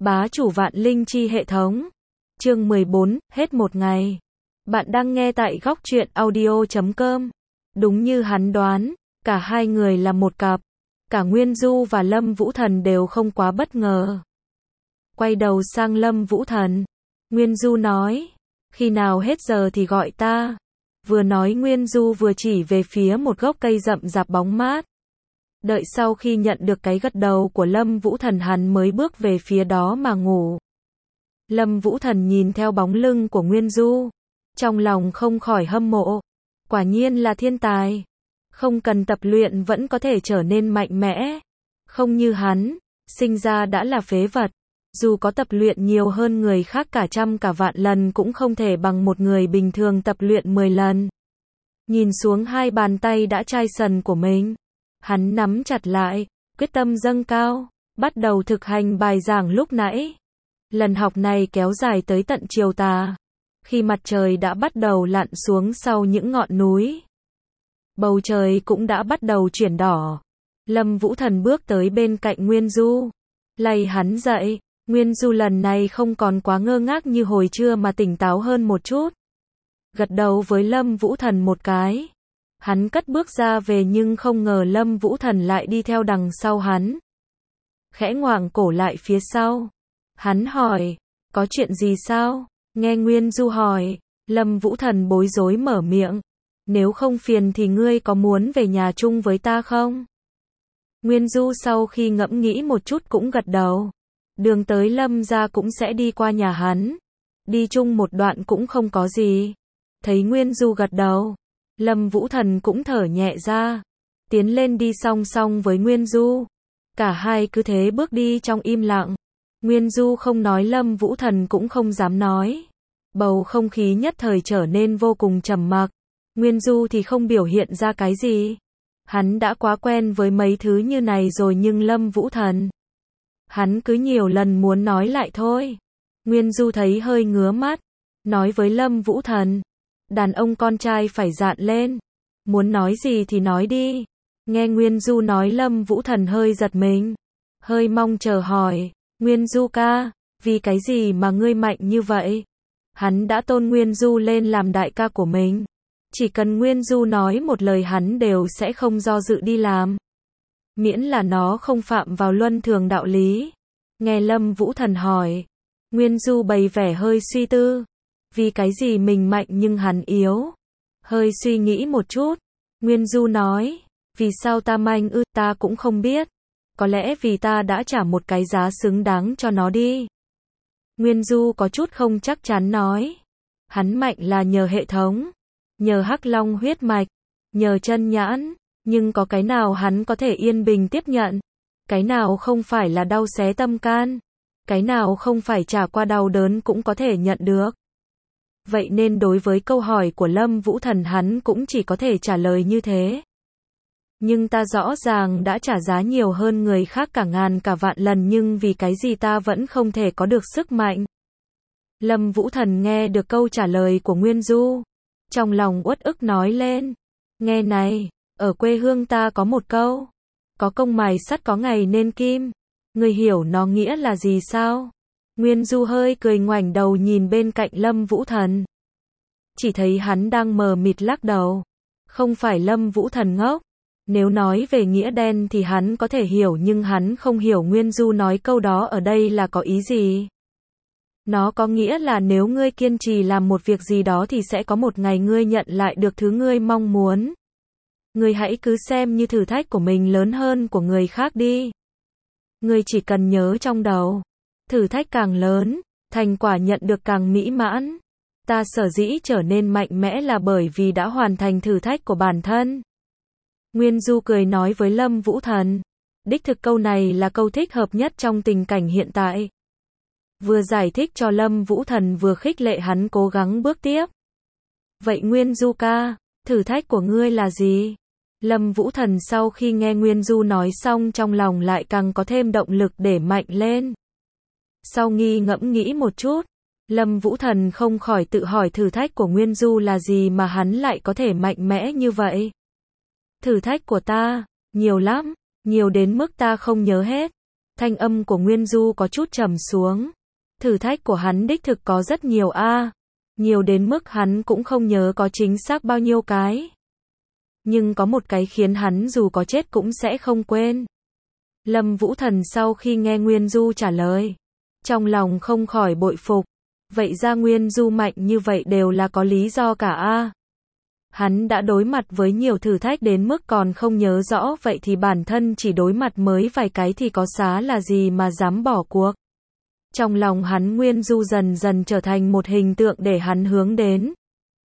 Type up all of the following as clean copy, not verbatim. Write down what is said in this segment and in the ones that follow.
Bá chủ vạn linh chi hệ thống. Chương 14, hết một ngày. Bạn đang nghe tại góc truyện audio.com. Đúng như hắn đoán, cả hai người là một cặp. Cả Nguyên Du và Lâm Vũ Thần đều không quá bất ngờ. Quay đầu sang Lâm Vũ Thần, Nguyên Du nói, khi nào hết giờ thì gọi ta. Vừa nói Nguyên Du vừa chỉ về phía một gốc cây rậm rạp bóng mát. Đợi sau khi nhận được cái gật đầu của Lâm Vũ Thần hắn mới bước về phía đó mà ngủ. Lâm Vũ Thần nhìn theo bóng lưng của Nguyên Du, trong lòng không khỏi hâm mộ. Quả nhiên là thiên tài. Không cần tập luyện vẫn có thể trở nên mạnh mẽ. Không như hắn, sinh ra đã là phế vật. Dù có tập luyện nhiều hơn người khác cả trăm cả vạn lần cũng không thể bằng một người bình thường tập luyện 10 lần. Nhìn xuống hai bàn tay đã chai sần của mình, hắn nắm chặt lại, quyết tâm dâng cao, bắt đầu thực hành bài giảng lúc nãy. Lần học này kéo dài tới tận chiều tà, khi mặt trời đã bắt đầu lặn xuống sau những ngọn núi. Bầu trời cũng đã bắt đầu chuyển đỏ. Lâm Vũ Thần bước tới bên cạnh Nguyên Du, lay hắn dậy. Nguyên Du lần này không còn quá ngơ ngác như hồi trưa mà tỉnh táo hơn một chút. Gật đầu với Lâm Vũ Thần một cái. Hắn cất bước ra về nhưng không ngờ Lâm Vũ Thần lại đi theo đằng sau hắn. Khẽ ngoảnh cổ lại phía sau. Hắn hỏi, có chuyện gì sao? Nghe Nguyên Du hỏi, Lâm Vũ Thần bối rối mở miệng. Nếu không phiền thì ngươi có muốn về nhà chung với ta không? Nguyên Du sau khi ngẫm nghĩ một chút cũng gật đầu. Đường tới Lâm gia cũng sẽ đi qua nhà hắn. Đi chung một đoạn cũng không có gì. Thấy Nguyên Du gật đầu, Lâm Vũ Thần cũng thở nhẹ ra. Tiến lên đi song song với Nguyên Du. Cả hai cứ thế bước đi trong im lặng. Nguyên Du không nói Lâm Vũ Thần cũng không dám nói. Bầu không khí nhất thời trở nên vô cùng trầm mặc. Nguyên Du thì không biểu hiện ra cái gì. Hắn đã quá quen với mấy thứ như này rồi nhưng Lâm Vũ Thần, hắn cứ nhiều lần muốn nói lại thôi. Nguyên Du thấy hơi ngứa mắt, nói với Lâm Vũ Thần, đàn ông con trai phải dạn lên, muốn nói gì thì nói đi. Nghe Nguyên Du nói Lâm Vũ Thần hơi giật mình, hơi mong chờ hỏi, Nguyên Du ca, vì cái gì mà ngươi mạnh như vậy? Hắn đã tôn Nguyên Du lên làm đại ca của mình. Chỉ cần Nguyên Du nói một lời hắn đều sẽ không do dự đi làm. Miễn là nó không phạm vào luân thường đạo lý. Nghe Lâm Vũ Thần hỏi, Nguyên Du bày vẻ hơi suy tư. Vì cái gì mình mạnh nhưng hắn yếu? Hơi suy nghĩ một chút, Nguyên Du nói, vì sao ta mạnh ta cũng không biết. Có lẽ vì ta đã trả một cái giá xứng đáng cho nó đi. Nguyên Du có chút không chắc chắn nói, hắn mạnh là nhờ hệ thống, nhờ Hắc Long huyết mạch, nhờ chân nhãn. Nhưng có cái nào hắn có thể yên bình tiếp nhận? Cái nào không phải là đau xé tâm can? Cái nào không phải trả qua đau đớn cũng có thể nhận được? Vậy nên đối với câu hỏi của Lâm Vũ Thần hắn cũng chỉ có thể trả lời như thế. Nhưng ta rõ ràng đã trả giá nhiều hơn người khác cả ngàn cả vạn lần nhưng vì cái gì ta vẫn không thể có được sức mạnh? Lâm Vũ Thần nghe được câu trả lời của Nguyên Du, trong lòng uất ức nói lên, nghe này. Ở quê hương ta có một câu, có công mài sắt có ngày nên kim. Ngươi hiểu nó nghĩa là gì sao? Nguyên Du hơi cười ngoảnh đầu nhìn bên cạnh Lâm Vũ Thần. Chỉ thấy hắn đang mờ mịt lắc đầu. Không phải Lâm Vũ Thần ngốc. Nếu nói về nghĩa đen thì hắn có thể hiểu nhưng hắn không hiểu Nguyên Du nói câu đó ở đây là có ý gì. Nó có nghĩa là nếu ngươi kiên trì làm một việc gì đó thì sẽ có một ngày ngươi nhận lại được thứ ngươi mong muốn. Ngươi hãy cứ xem như thử thách của mình lớn hơn của người khác đi. Ngươi chỉ cần nhớ trong đầu, thử thách càng lớn, thành quả nhận được càng mỹ mãn. Ta sở dĩ trở nên mạnh mẽ là bởi vì đã hoàn thành thử thách của bản thân. Nguyên Du cười nói với Lâm Vũ Thần. Đích thực câu này là câu thích hợp nhất trong tình cảnh hiện tại. Vừa giải thích cho Lâm Vũ Thần vừa khích lệ hắn cố gắng bước tiếp. Vậy Nguyên Du ca, thử thách của ngươi là gì? Lâm Vũ Thần sau khi nghe Nguyên Du nói xong trong lòng lại càng có thêm động lực để mạnh lên. Sau ngẫm nghĩ một chút, Lâm Vũ Thần không khỏi tự hỏi thử thách của Nguyên Du là gì mà hắn lại có thể mạnh mẽ như vậy. Thử thách của ta, nhiều lắm, nhiều đến mức ta không nhớ hết. Thanh âm của Nguyên Du có chút trầm xuống. Thử thách của hắn đích thực có rất nhiều a, nhiều đến mức hắn cũng không nhớ có chính xác bao nhiêu cái. Nhưng có một cái khiến hắn dù có chết cũng sẽ không quên. Lâm Vũ Thần sau khi nghe Nguyên Du trả lời, trong lòng không khỏi bội phục. Vậy ra Nguyên Du mạnh như vậy đều là có lý do cả a. Hắn đã đối mặt với nhiều thử thách đến mức còn không nhớ rõ, vậy thì bản thân chỉ đối mặt mới vài cái thì có xá là gì mà dám bỏ cuộc. Trong lòng hắn Nguyên Du dần dần trở thành một hình tượng để hắn hướng đến.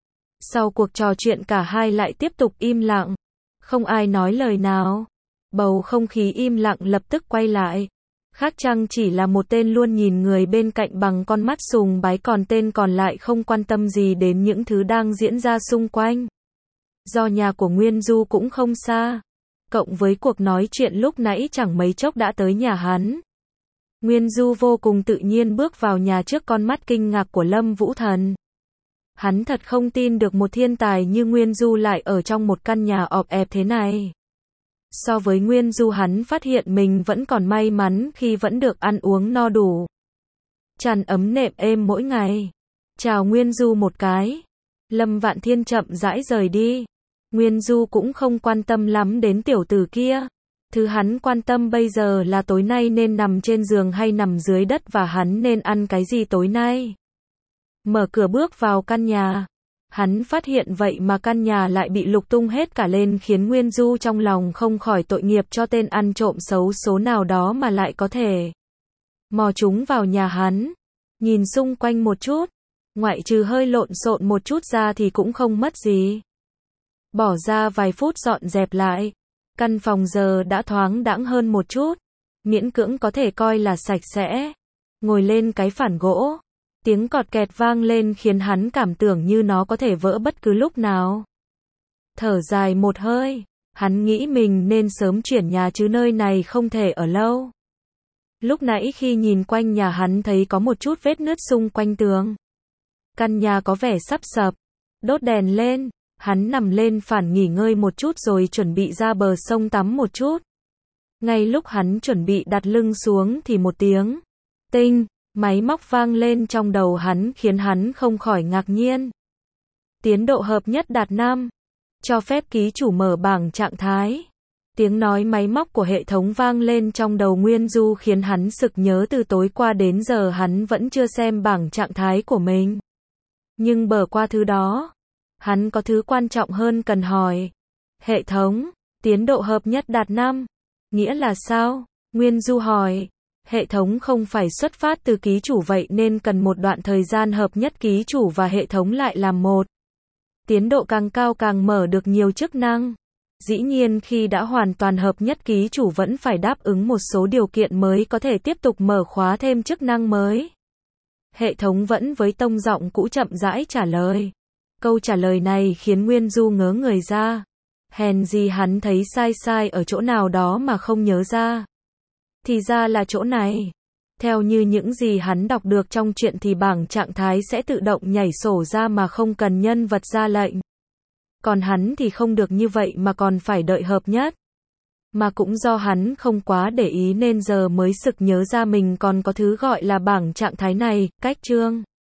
Sau cuộc trò chuyện cả hai lại tiếp tục im lặng. Không ai nói lời nào. Bầu không khí im lặng lập tức quay lại. Khác chăng chỉ là một tên luôn nhìn người bên cạnh bằng con mắt sùng bái, còn tên còn lại không quan tâm gì đến những thứ đang diễn ra xung quanh. Do nhà của Nguyên Du cũng không xa, cộng với cuộc nói chuyện lúc nãy chẳng mấy chốc đã tới nhà hắn. Nguyên Du vô cùng tự nhiên bước vào nhà trước con mắt kinh ngạc của Lâm Vũ Thần. Hắn thật không tin được một thiên tài như Nguyên Du lại ở trong một căn nhà ọp ẹp thế này. So với Nguyên Du, hắn phát hiện mình vẫn còn may mắn khi vẫn được ăn uống no đủ, chăn ấm nệm êm mỗi ngày. Chào Nguyên Du một cái, Lâm Vạn Thiên chậm rãi rời đi. Nguyên Du cũng không quan tâm lắm đến tiểu tử kia. Thứ hắn quan tâm bây giờ là tối nay nên nằm trên giường hay nằm dưới đất, và hắn nên ăn cái gì tối nay. Mở cửa bước vào căn nhà, hắn phát hiện vậy mà căn nhà lại bị lục tung hết cả lên, khiến Nguyên Du trong lòng không khỏi tội nghiệp cho tên ăn trộm xấu số nào đó mà lại có thể mò chúng vào nhà hắn. Nhìn xung quanh một chút, ngoại trừ hơi lộn xộn một chút ra thì cũng không mất gì. Bỏ ra vài phút dọn dẹp lại, căn phòng giờ đã thoáng đãng hơn một chút, miễn cưỡng có thể coi là sạch sẽ. Ngồi lên cái phản gỗ, tiếng cọt kẹt vang lên khiến hắn cảm tưởng như nó có thể vỡ bất cứ lúc nào. Thở dài một hơi, hắn nghĩ mình nên sớm chuyển nhà chứ nơi này không thể ở lâu. Lúc nãy khi nhìn quanh nhà hắn thấy có một chút vết nứt xung quanh tường. Căn nhà có vẻ sắp sập. Đốt đèn lên, hắn nằm lên phản nghỉ ngơi một chút rồi chuẩn bị ra bờ sông tắm một chút. Ngay lúc hắn chuẩn bị đặt lưng xuống thì một tiếng tinh, máy móc vang lên trong đầu hắn khiến hắn không khỏi ngạc nhiên. Tiến độ hợp nhất đạt 5. Cho phép ký chủ mở bảng trạng thái. Tiếng nói máy móc của hệ thống vang lên trong đầu Nguyên Du khiến hắn sực nhớ từ tối qua đến giờ hắn vẫn chưa xem bảng trạng thái của mình. Nhưng bở qua thứ đó, hắn có thứ quan trọng hơn cần hỏi. Hệ thống, tiến độ hợp nhất đạt 5. Nghĩa là sao? Nguyên Du hỏi. Hệ thống không phải xuất phát từ ký chủ, vậy nên cần một đoạn thời gian hợp nhất ký chủ và hệ thống lại làm một. Tiến độ càng cao càng mở được nhiều chức năng. Dĩ nhiên khi đã hoàn toàn hợp nhất ký chủ vẫn phải đáp ứng một số điều kiện mới có thể tiếp tục mở khóa thêm chức năng mới. Hệ thống vẫn với tông giọng cũ chậm rãi trả lời. Câu trả lời này khiến Nguyên Du ngớ người ra. Hèn gì hắn thấy sai ở chỗ nào đó mà không nhớ ra. Thì ra là chỗ này. Theo như những gì hắn đọc được trong truyện thì bảng trạng thái sẽ tự động nhảy sổ ra mà không cần nhân vật ra lệnh. Còn hắn thì không được như vậy mà còn phải đợi hợp nhất. Mà cũng do hắn không quá để ý nên giờ mới sực nhớ ra mình còn có thứ gọi là bảng trạng thái này. Cách chương